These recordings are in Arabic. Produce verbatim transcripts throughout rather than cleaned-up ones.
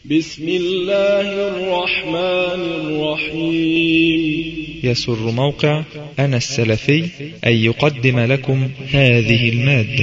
بسم الله الرحمن الرحيم. يسر موقع أنا السلفي أن يقدم لكم هذه المادة.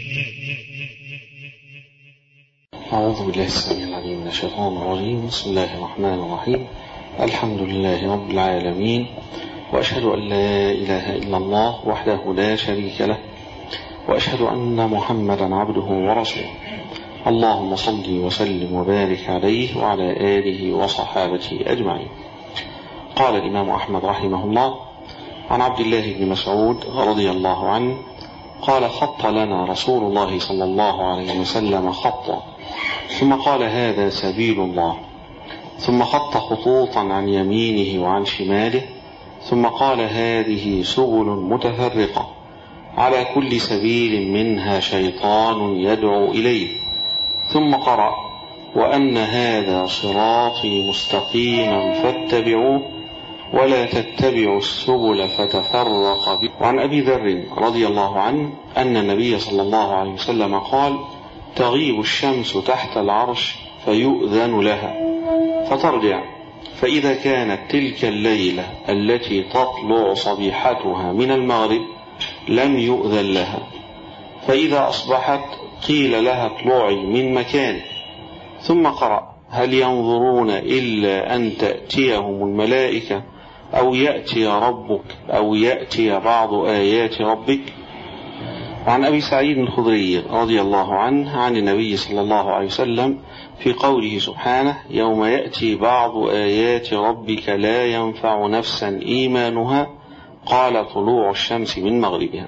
أعوذ بالله السميع العليم من الشيطان الرجيم. بسم الله الرحمن الرحيم. الحمد لله رب العالمين، وأشهد أن لا إله إلا الله وحده لا شريك له، وأشهد أن محمدا عبده ورسوله. اللهم صل وسلم وبارك عليه وعلى آله وصحابته أجمعين. قال الإمام أحمد رحمه الله عن عبد الله بن مسعود رضي الله عنه قال: خط لنا رسول الله صلى الله عليه وسلم خطا، ثم قال: هذا سبيل الله، ثم خط خطوطا عن يمينه وعن شماله، ثم قال: هذه سبل متفرقة، على كل سبيل منها شيطان يدعو إليه. ثم قرأ: وأن هذا صراطي مستقيما فاتبعوه ولا تتبعوا السبل فتفرق بكم. وعن أبي ذر رضي الله عنه أن النبي صلى الله عليه وسلم قال: تغيب الشمس تحت العرش فيؤذن لها فترجع، فإذا كانت تلك الليلة التي تطلع صبيحتها من المغرب لم يؤذن لها، فإذا أصبحت قيل لها اطلعي من مكانك. ثم قرأ: هل ينظرون إلا أن تأتيهم الملائكة أو يأتي ربك أو يأتي بعض آيات ربك. وعن أبي سعيد الخدري رضي الله عنه عن النبي صلى الله عليه وسلم في قوله سبحانه: يوم يأتي بعض آيات ربك لا ينفع نفسا إيمانها قال طلوع الشمس من مغربها.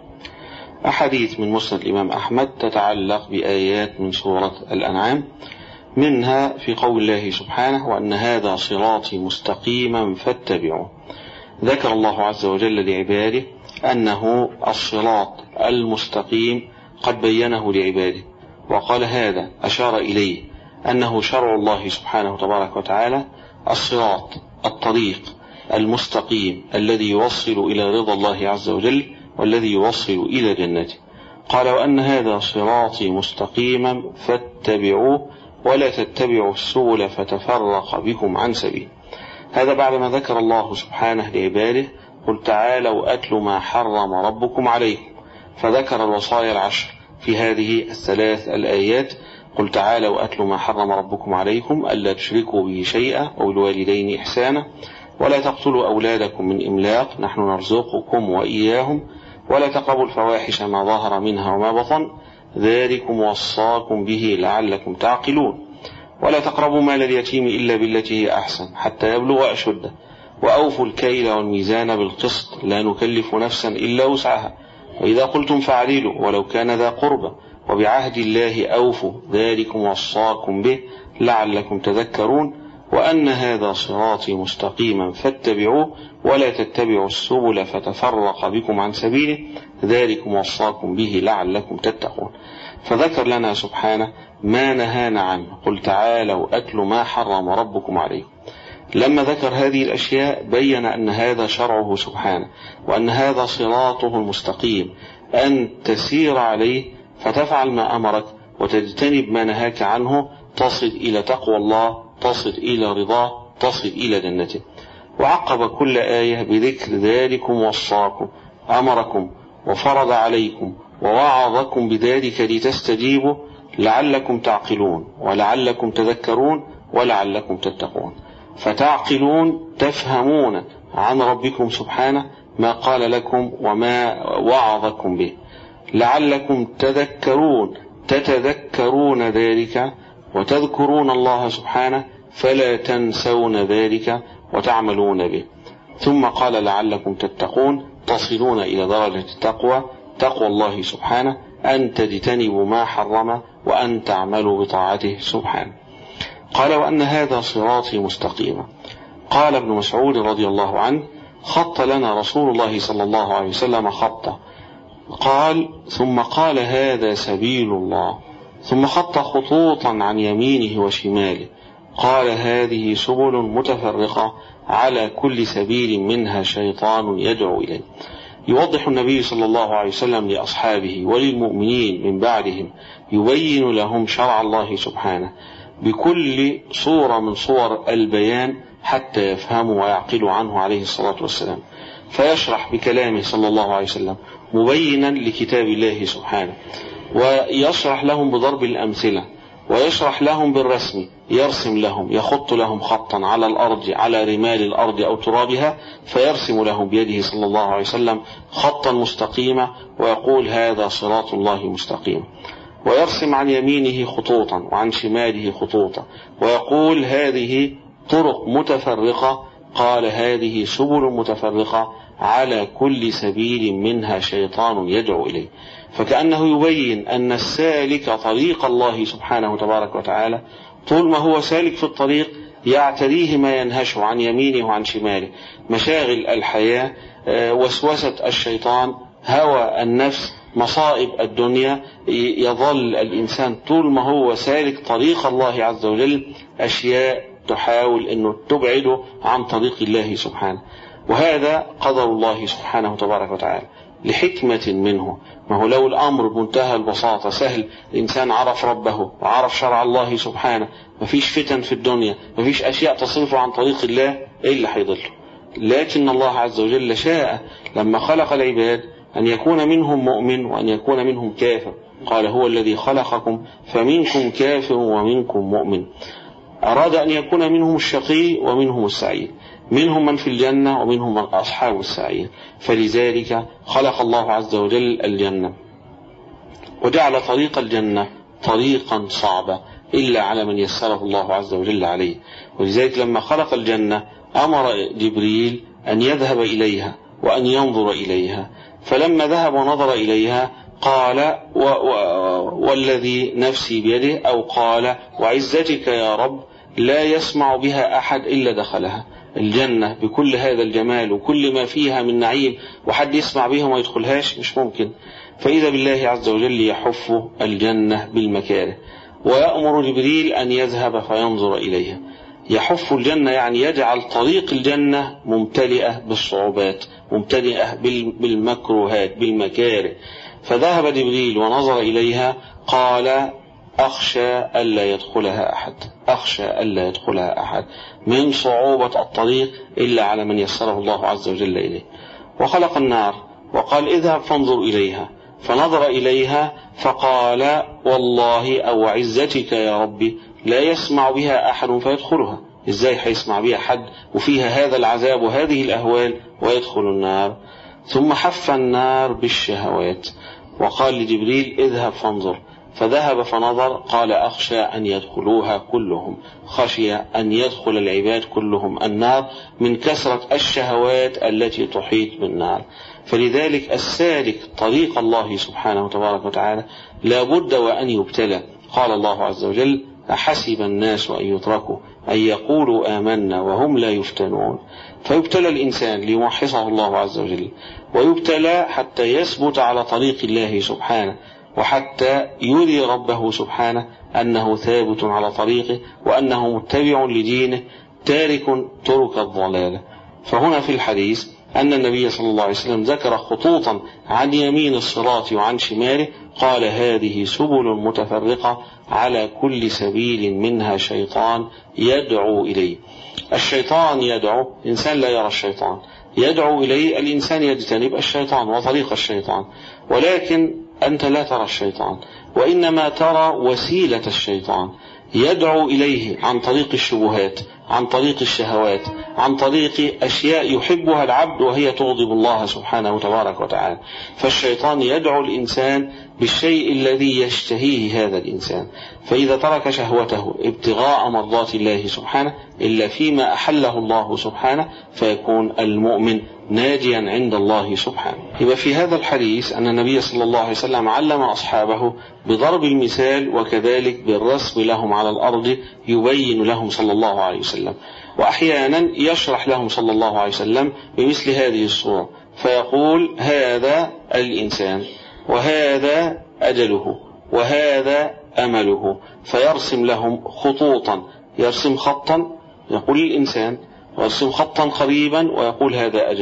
أحاديث من مسند الإمام أحمد تتعلق بآيات من سورة الأنعام، منها في قول الله سبحانه: وأن هذا صراطي مستقيما فاتبعوه. ذكر الله عز وجل لعباده أنه الصراط المستقيم قد بينه لعباده، وقال هذا أشار إليه أنه شرع الله سبحانه تبارك وتعالى، الصراط الطريق المستقيم الذي يوصل إلى رضا الله عز وجل والذي يوصل إلى جنته. قال: وأن هذا صراطي مستقيما فاتبعوه ولا تتبعوا السبل فتفرق بكم عن سبيل. هذا بعدما ذكر الله سبحانه لعباده: قل تعالوا أتل ما حرم ربكم عليكم، فذكر الوصايا العشر في هذه الثلاث الآيات: قل تعالوا أتل ما حرم ربكم عليكم ألا تشركوا به شيئا وبالوالدين إحسانا ولا تقتلوا أولادكم من إملاق نحن نرزقكم وإياهم ولا تقربوا الفواحش ما ظهر منها وما بطن ذلكم وصاكم به لعلكم تعقلون ولا تقربوا مال اليتيم إلا بالتي هي أحسن حتى يبلغ أشده وأوفوا الكيل والميزان بالقسط لا نكلف نفسا إلا وسعها وإذا قلتم فاعدلوا ولو كان ذا قربى وبعهد الله أوفوا ذلكم وصاكم به لعلكم تذكرون وأن هذا صراطي مستقيما فاتبعوه ولا تتبعوا السبل فتفرق بكم عن سبيله ذلكم وصاكم به لعلكم تتقون. فذكر لنا سبحانه ما نهانا عنه: قل تعالوا أتل ما حرم ربكم عليكم. لما ذكر هذه الأشياء بين أن هذا شرعه سبحانه، وأن هذا صراطه المستقيم، أن تسير عليه فتفعل ما أمرك وتجتنب ما نهاك عنه، تصل إلى تقوى الله، تصل إلى رضاه، تصل إلى جنته. وعقب كل آية بذكر ذلكم وصاكم، أمركم وفرض عليكم ووعظكم بذلك لتستجيبوا لعلكم تعقلون ولعلكم تذكرون ولعلكم تتقون. فتعقلون تفهمون عن ربكم سبحانه ما قال لكم وما وعظكم به، لعلكم تذكرون تتذكرون ذلك وتذكرون الله سبحانه فلا تنسون ذلك وتعملون به. ثم قال لعلكم تتقون، تصلون إلى درجة التقوى، تقوى الله سبحانه، أن تجتنبوا ما حرم وأن تعملوا بطاعته سبحانه. قال: وأن هذا صراطي مستقيما. قال ابن مسعود رضي الله عنه: خط لنا رسول الله صلى الله عليه وسلم خطا، قال ثم قال: هذا سبيل الله، ثم خط خطوطا عن يمينه وشماله، قال: هذه سبل متفرقة، على كل سبيل منها شيطان يدعو إليه. يوضح النبي صلى الله عليه وسلم لأصحابه وللمؤمنين من بعدهم، يبين لهم شرع الله سبحانه بكل صورة من صور البيان حتى يفهموا ويعقلوا عنه عليه الصلاة والسلام، فيشرح بكلامه صلى الله عليه وسلم مبينا لكتاب الله سبحانه، ويشرح لهم بضرب الأمثلة، ويشرح لهم بالرسم، يرسم لهم، يخط لهم خطا على الأرض، على رمال الأرض أو ترابها، فيرسم لهم بيده صلى الله عليه وسلم خطا مستقيما ويقول هذا صراط الله مستقيم، ويرسم عن يمينه خطوطا وعن شماله خطوطا ويقول هذه طرق متفرقة، قال هذه سبل متفرقة على كل سبيل منها شيطان يدعو إليه. فكأنه يبين أن السالك طريق الله سبحانه وتبارك وتعالى طول ما هو سالك في الطريق يعتريه ما ينهشه عن يمينه وعن شماله، مشاغل الحياة، وسوسة الشيطان، هوى النفس، مصائب الدنيا، يظل الإنسان طول ما هو سالك طريق الله عز وجل أشياء تحاول أنه تبعده عن طريق الله سبحانه. وهذا قدر الله سبحانه وتبارك وتعالى لحكمة منه. ما هو لو الأمر بمنتهى البساطة سهل، الإنسان عرف ربه وعرف شرع الله سبحانه، مفيش فتن في الدنيا، مفيش أشياء تصرفه عن طريق الله، إيه اللي حيضله؟ لكن الله عز وجل شاء لما خلق العباد أن يكون منهم مؤمن وأن يكون منهم كافر. قال هو الذي خلقكم فمنكم كافر ومنكم مؤمن. أراد أن يكون منهم الشقي ومنهم السعيد، منهم من في الجنة ومنهم من أصحاب السعير. فلذلك خلق الله عز وجل الجنة وجعل طريق الجنة طريقا صعبا إلا على من يسره الله عز وجل عليه. ولذلك لما خلق الجنة أمر جبريل أن يذهب إليها وأن ينظر إليها، فلما ذهب ونظر إليها قال و و والذي نفسي بيده، أو قال وعزتك يا رب لا يسمع بها أحد إلا دخلها. الجنة بكل هذا الجمال وكل ما فيها من نعيم وحد يسمع بها وما يدخلهاش؟ مش ممكن. فإذا بالله عز وجل يحف الجنة بالمكاره، ويأمر جبريل أن يذهب فينظر إليها. يحف الجنة يعني يجعل طريق الجنة ممتلئة بالصعوبات، ممتلئة بالمكروهات، بالمكاره. فذهب جبريل ونظر إليها قال أخشى ألا يدخلها أحد، أخشى ألا يدخلها أحد من صعوبة الطريق إلا على من يسره الله عز وجل إليه. وخلق النار وقال اذهب فانظر إليها، فنظر إليها فقال والله أو عزتك يا ربي لا يسمع بها أحد فيدخلها. إزاي حيسمع بها حد وفيها هذا العذاب وهذه الأهوال ويدخل النار؟ ثم حف النار بالشهوات وقال لجبريل اذهب فانظر، فذهب فنظر قال أخشى أن يدخلوها كلهم، خشي أن يدخل العباد كلهم النار من كثرة الشهوات التي تحيط بالنار. فلذلك السالك طريق الله سبحانه وتبارك وتعالى لا بد وأن يبتلى. قال الله عز وجل أحسب الناس أن يتركوا أن يقولوا آمنا وهم لا يفتنون. فيبتلى الإنسان ليمحصه الله عز وجل، ويبتلى حتى يثبت على طريق الله سبحانه، وحتى يري ربه سبحانه أنه ثابت على طريقه وأنه متبع لدينه تارك ترك الضلالة. فهنا في الحديث أن النبي صلى الله عليه وسلم ذكر خطوطا عن يمين الصراط وعن شماله، قال هذه سبل متفرقة على كل سبيل منها شيطان يدعو إليه. الشيطان يدعو، إنسان لا يرى الشيطان، يدعو إليه الإنسان يجتنب الشيطان وطريق الشيطان، ولكن أنت لا ترى الشيطان وإنما ترى وسيلة الشيطان يدعو إليه عن طريق الشبهات، عن طريق الشهوات، عن طريق أشياء يحبها العبد وهي تغضب الله سبحانه وتبارك وتعالى. فالشيطان يدعو الإنسان بالشيء الذي يشتهيه هذا الإنسان، فإذا ترك شهوته ابتغاء مرضات الله سبحانه إلا فيما أحله الله سبحانه فيكون المؤمن ناجيا عند الله سبحانه. يبقى في هذا الحديث أن النبي صلى الله عليه وسلم علم أصحابه بضرب المثال وكذلك بالرسم لهم على الأرض، يبين لهم صلى الله عليه وسلم، وأحيانا يشرح لهم صلى الله عليه وسلم بمثل هذه الصورة، فيقول هذا الإنسان وهذا أجله وهذا أمله، فيرسم لهم خطوطا، يرسم خطا يقول الإنسان، ويرسم خطا قريبا ويقول هذا أجله،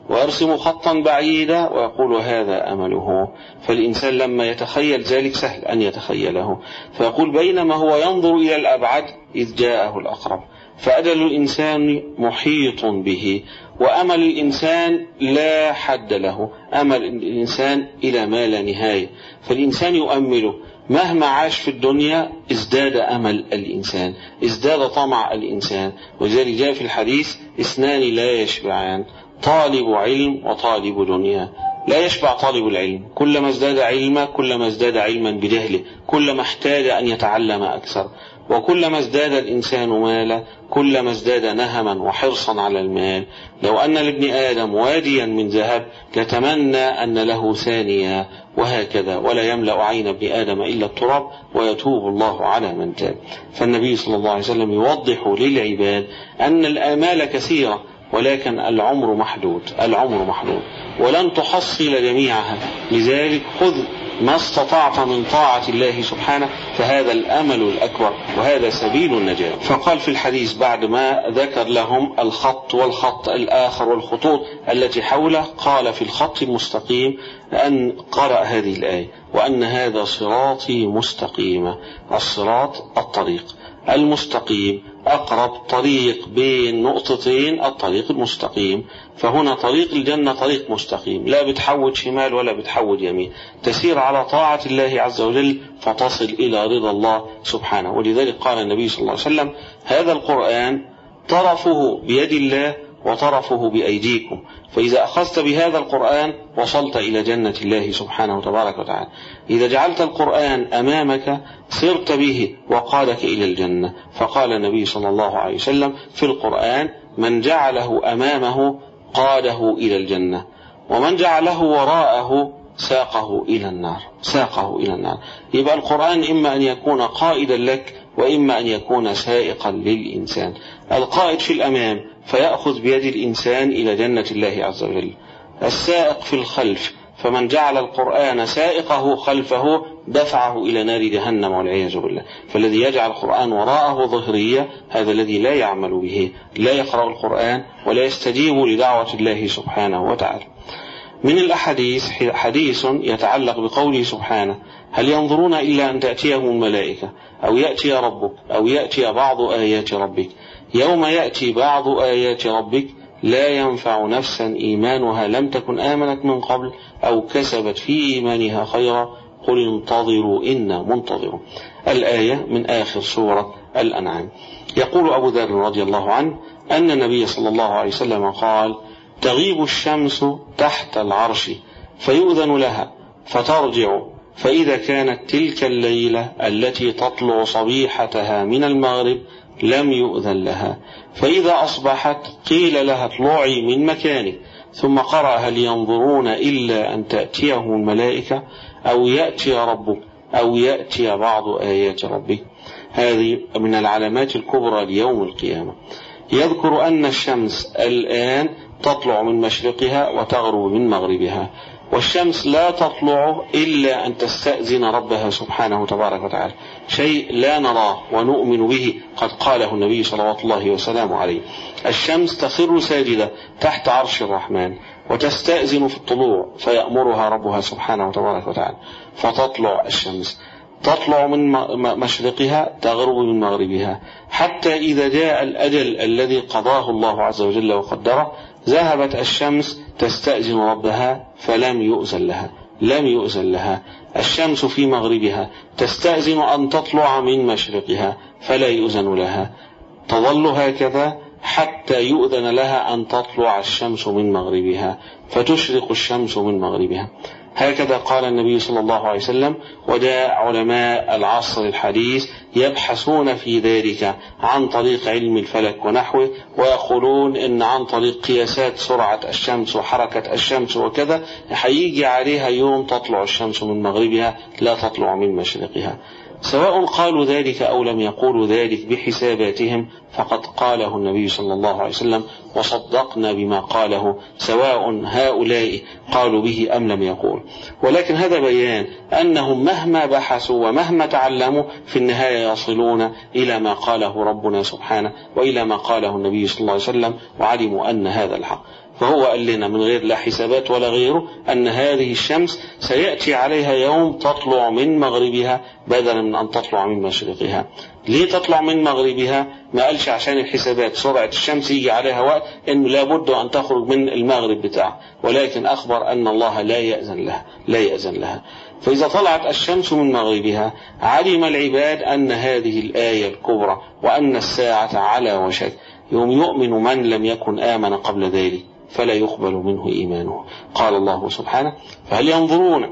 ويرسم خطا بعيدا ويقول هذا أمله. فالإنسان لما يتخيل ذلك سهل أن يتخيله، فيقول بينما هو ينظر إلى الأبعد إذ جاءه الأقرب. فأجل الإنسان محيط به، وأمل الإنسان لا حد له، أمل الإنسان إلى ما لا نهاية. فالإنسان يؤمله مهما عاش في الدنيا ازداد أمل الإنسان، ازداد طمع الإنسان. وذلك جاء في الحديث اثنان لا يشبعان، طالب علم وطالب دنيا. لا يشبع طالب العلم، كلما ازداد علما كلما ازداد علما بجهله، كلما احتاج أن يتعلم أكثر. وكلما ازداد الإنسان مالا كلما ازداد نهما وحرصا على المال. لو أن لابن آدم واديا من ذهب لتمنى أن له ثانية، وهكذا. ولا يملأ عين ابن آدم إلا التراب ويتوب الله على من تاب. فالنبي صلى الله عليه وسلم يوضح للعباد أن الآمال كثيرة، ولكن العمر محدود، العمر محدود ولن تحصل جميعها. لذلك خذ ما استطعت من طاعة الله سبحانه، فهذا الأمل الأكبر وهذا سبيل النجاة. فقال في الحديث بعد ما ذكر لهم الخط والخط الآخر والخطوط التي حوله، قال في الخط المستقيم أن قرأ هذه الآية: وأن هذا صراطي مستقيما. الصراط الطريق المستقيم، أقرب طريق بين نقطتين الطريق المستقيم. فهنا طريق الجنة طريق مستقيم، لا بتحود شمال ولا بتحود يمين، تسير على طاعة الله عز وجل فتصل إلى رضا الله سبحانه. ولذلك قال النبي صلى الله عليه وسلم: هذا القرآن طرفه بيد الله وطرفه بأيديكم، فإذا أخذت بهذا القرآن وصلت إلى جنة الله سبحانه وتبارك وتعالى. إذا جعلت القرآن أمامك سرت به وقادك إلى الجنة. فقال النبي صلى الله عليه وسلم في القرآن: من جعله أمامه قاده إلى الجنة، ومن جعله وراءه ساقه إلى النار، ساقه إلى النار. يبقى القرآن إما أن يكون قائدا لك وإما أن يكون سائقا للإنسان. القائد في الأمام فيأخذ بيد الإنسان إلى جنة الله عز وجل، السائق في الخلف، فمن جعل القرآن سائقه خلفه دفعه إلى نار جهنم والعياذ بالله. فالذي يجعل القرآن وراءه ظهرية هذا الذي لا يعمل به، لا يقرأ القرآن ولا يستجيب لدعوة الله سبحانه وتعالى. من الأحاديث حديث يتعلق بقوله سبحانه: هل ينظرون إلا أن تأتيهم الملائكة أو يأتي ربك أو يأتي بعض آيات ربك. يوم يأتي بعض آيات ربك لا ينفع نفسا إيمانها لم تكن آمنت من قبل أو كسبت في إيمانها خيرا قل انتظروا إنا منتظرون. الآية من آخر سورة الأنعام. يقول أبو ذر رضي الله عنه أن النبي صلى الله عليه وسلم قال: تغيب الشمس تحت العرش فيؤذن لها فترجع، فإذا كانت تلك الليلة التي تطلع صبيحتها من المغرب لم يؤذن لها، فإذا أصبحت قيل لها اطلعي من مكانك. ثم قرأ: هل ينظرون إلا أن تأتيهم الملائكة أو يأتي ربك أو يأتي بعض آيات ربك. هذه من العلامات الكبرى ليوم القيامة. يذكر أن الشمس الآن تطلع من مشرقها وتغرب من مغربها، والشمس لا تطلع إلا أن تستأذن ربها سبحانه تبارك وتعالى، شيء لا نراه ونؤمن به، قد قاله النبي صلوات الله وسلامه عليه: الشمس تخر ساجدة تحت عرش الرحمن وتستأذن في الطلوع فيأمرها ربها سبحانه تبارك وتعالى فتطلع الشمس، تطلع من مشرقها تغرب من مغربها، حتى إذا جاء الأجل الذي قضاه الله عز وجل وقدره ذهبت الشمس تستأذن ربها فلم يؤذن لها، لم يؤذن لها. الشمس في مغربها تستأذن أن تطلع من مشرقها فلا يؤذن لها، تظل هكذا حتى يؤذن لها أن تطلع الشمس من مغربها فتشرق الشمس من مغربها. هكذا قال النبي صلى الله عليه وسلم. وجاء علماء العصر الحديث يبحثون في ذلك عن طريق علم الفلك ونحوه، ويقولون إن عن طريق قياسات سرعة الشمس وحركة الشمس وكذا هيجي عليها يوم تطلع الشمس من مغربها لا تطلع من مشرقها. سواء قالوا ذلك أو لم يقولوا ذلك بحساباتهم فقد قاله النبي صلى الله عليه وسلم وصدقنا بما قاله، سواء هؤلاء قالوا به أم لم يقول. ولكن هذا بيان أنهم مهما بحثوا ومهما تعلموا في النهاية يصلون إلى ما قاله ربنا سبحانه وإلى ما قاله النبي صلى الله عليه وسلم، وعلموا أن هذا الحق. فهو قال لنا من غير لا حسابات ولا غيره أن هذه الشمس سيأتي عليها يوم تطلع من مغربها بدلا من أن تطلع من مشرقها. ليه تطلع من مغربها؟ ما قالش عشان الحسابات سرعة الشمس يجي عليها وقت أنه لابد أن تخرج من المغرب بتاعه، ولكن أخبر أن الله لا يأذن لها لا يأذن لها. فإذا طلعت الشمس من مغربها علم العباد أن هذه الآية الكبرى وأن الساعة على وشك، يوم يؤمن من لم يكن آمن قبل ذلك فلا يقبل منه إيمانه. قال الله سبحانه: فهل ينظرون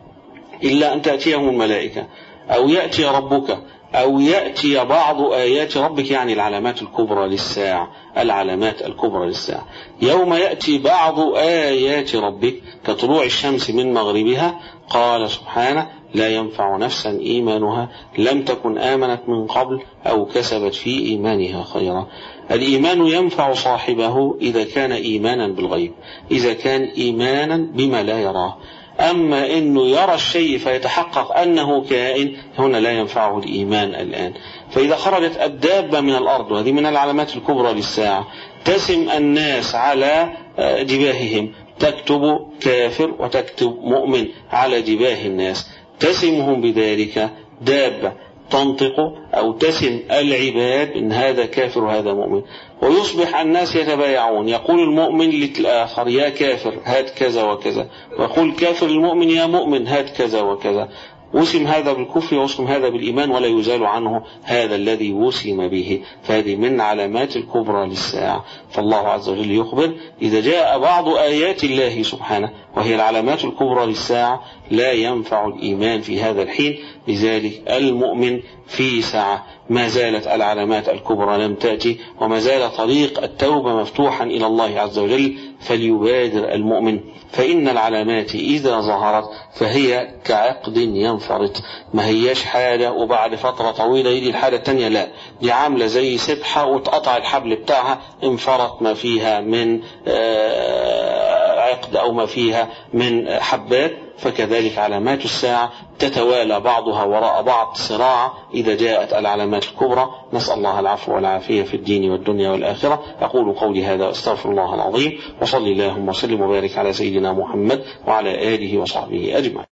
إلا أن تأتيهم الملائكة أو يأتي ربك أو يأتي بعض آيات ربك، يعني العلامات الكبرى للساعة العلامات الكبرى للساعة يوم يأتي بعض آيات ربك كطلوع الشمس من مغربها. قال سبحانه: لا ينفع نفسا إيمانها لم تكن آمنت من قبل أو كسبت في إيمانها خيرا. الإيمان ينفع صاحبه إذا كان إيمانا بالغيب، إذا كان إيمانا بما لا يراه. أما إنه يرى الشيء فيتحقق أنه كائن، هنا لا ينفعه الإيمان الآن. فإذا خرجت الدابة من الأرض، وهذه من العلامات الكبرى للساعة، تسم الناس على جباههم، تكتب كافر وتكتب مؤمن على جباه الناس، تسمهم بذلك دابة تنطق أو تسم العباد إن هذا كافر وهذا مؤمن، ويصبح الناس يتبايعون، يقول المؤمن للآخر: يا كافر هات كذا وكذا، ويقول كافر المؤمن: يا مؤمن هات كذا وكذا. وسم هذا بالكفر ووسم هذا بالإيمان ولا يزال عنه هذا الذي وسم به. فهذه من علامات الكبرى للساعة. فالله عز وجل يخبر: إذا جاء بعض آيات الله سبحانه وهي العلامات الكبرى للساعة لا ينفع الإيمان في هذا الحين. لذلك المؤمن في ساعة، ما زالت العلامات الكبرى لم تأتي، وما زال طريق التوبة مفتوحا إلى الله عز وجل، فليبادر المؤمن، فإن العلامات إذا ظهرت فهي كعقد ينفرط، ما هياش حالة وبعد فترة طويلة يجي الحالة التانية، لا، دي عاملة زي سبحة وتقطع الحبل بتاعها، انفرط ما فيها من عقد أو ما فيها من حبات. فكذلك علامات الساعة تتوالى بعضها وراء بعض صراع إذا جاءت العلامات الكبرى. نسأل الله العفو والعافية في الدين والدنيا والآخرة. أقول قولي هذا واستغفر الله العظيم، وصلي اللهم وسلم وبارك على سيدنا محمد وعلى آله وصحبه أجمعين.